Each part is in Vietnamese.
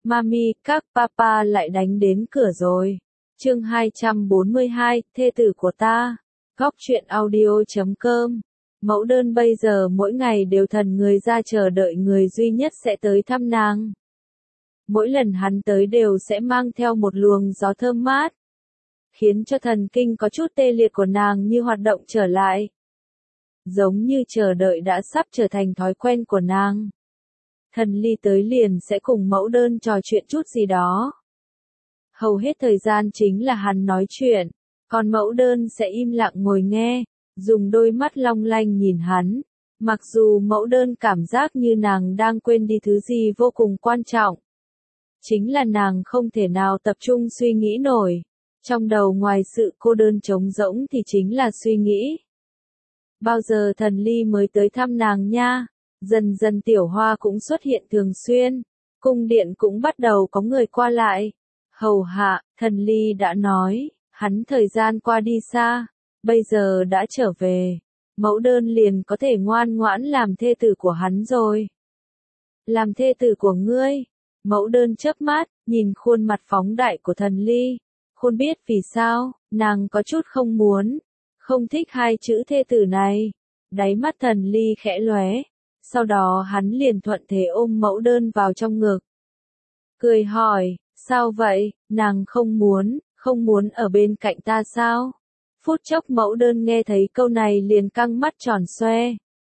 Mami, các papa lại đánh đến cửa rồi. Chương 242, thê tử của ta. Góc truyện audio.com. Mẫu đơn bây giờ mỗi ngày đều thần người ra chờ đợi người duy nhất sẽ tới thăm nàng. Mỗi lần hắn tới đều sẽ mang theo một luồng gió thơm mát, khiến cho thần kinh có chút tê liệt của nàng như hoạt động trở lại. Giống như chờ đợi đã sắp trở thành thói quen của nàng. Thần Ly tới liền sẽ cùng mẫu đơn trò chuyện chút gì đó. Hầu hết thời gian chính là hắn nói chuyện, còn mẫu đơn sẽ im lặng ngồi nghe, dùng đôi mắt long lanh nhìn hắn. Mặc dù mẫu đơn cảm giác như nàng đang quên đi thứ gì vô cùng quan trọng. Chính là nàng không thể nào tập trung suy nghĩ nổi. Trong đầu ngoài sự cô đơn trống rỗng thì chính là suy nghĩ. Bao giờ thần Ly mới tới thăm nàng nha? Dần dần Tiểu Hoa cũng xuất hiện thường xuyên. Cung điện cũng bắt đầu có người qua lại. Hầu hạ, thần Ly đã nói, hắn thời gian qua đi xa, bây giờ đã trở về. Mẫu đơn liền có thể ngoan ngoãn làm thê tử của hắn rồi. Làm thê tử của ngươi? Mẫu đơn chớp mắt, nhìn khuôn mặt phóng đại của thần Ly. Không biết vì sao, nàng có chút không muốn, không thích hai chữ thê tử này. Đáy mắt thần Ly khẽ lóe, sau đó hắn liền thuận thế ôm mẫu đơn vào trong ngực. Cười hỏi, sao vậy, nàng không muốn ở bên cạnh ta sao? Phút chốc mẫu đơn nghe thấy câu này liền căng mắt tròn xoe.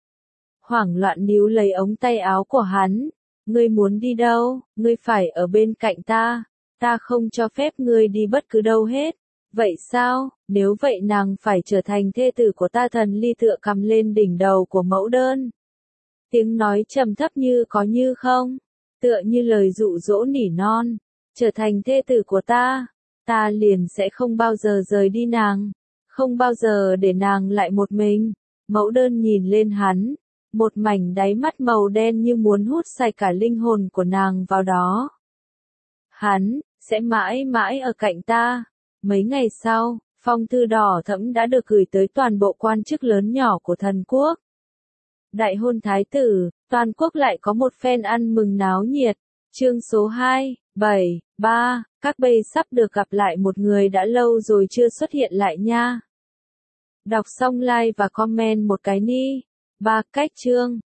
Hoảng loạn níu lấy ống tay áo của hắn. Ngươi muốn đi đâu, ngươi phải ở bên cạnh ta. Ta không cho phép ngươi đi bất cứ đâu hết. Vậy sao, nếu vậy nàng phải trở thành thê tử của ta. Thần Ly tựa cầm lên đỉnh đầu của mẫu đơn. Tiếng nói trầm thấp như có như không, tựa như lời dụ dỗ nỉ non. Trở thành thê tử của ta, ta liền sẽ không bao giờ rời đi nàng, không bao giờ để nàng lại một mình. Mẫu đơn nhìn lên hắn, một mảnh đáy mắt màu đen như muốn hút sạch cả linh hồn của nàng vào đó. Hắn sẽ mãi mãi ở cạnh ta. Mấy ngày sau, phong thư đỏ thẫm đã được gửi tới toàn bộ quan chức lớn nhỏ của thần quốc. Đại hôn thái tử, toàn quốc lại có một phen ăn mừng náo nhiệt. Chương số 273, các bây sắp được gặp lại một người đã lâu rồi chưa xuất hiện lại nha. Đọc xong like và comment một cái ni. 3. Cách chương.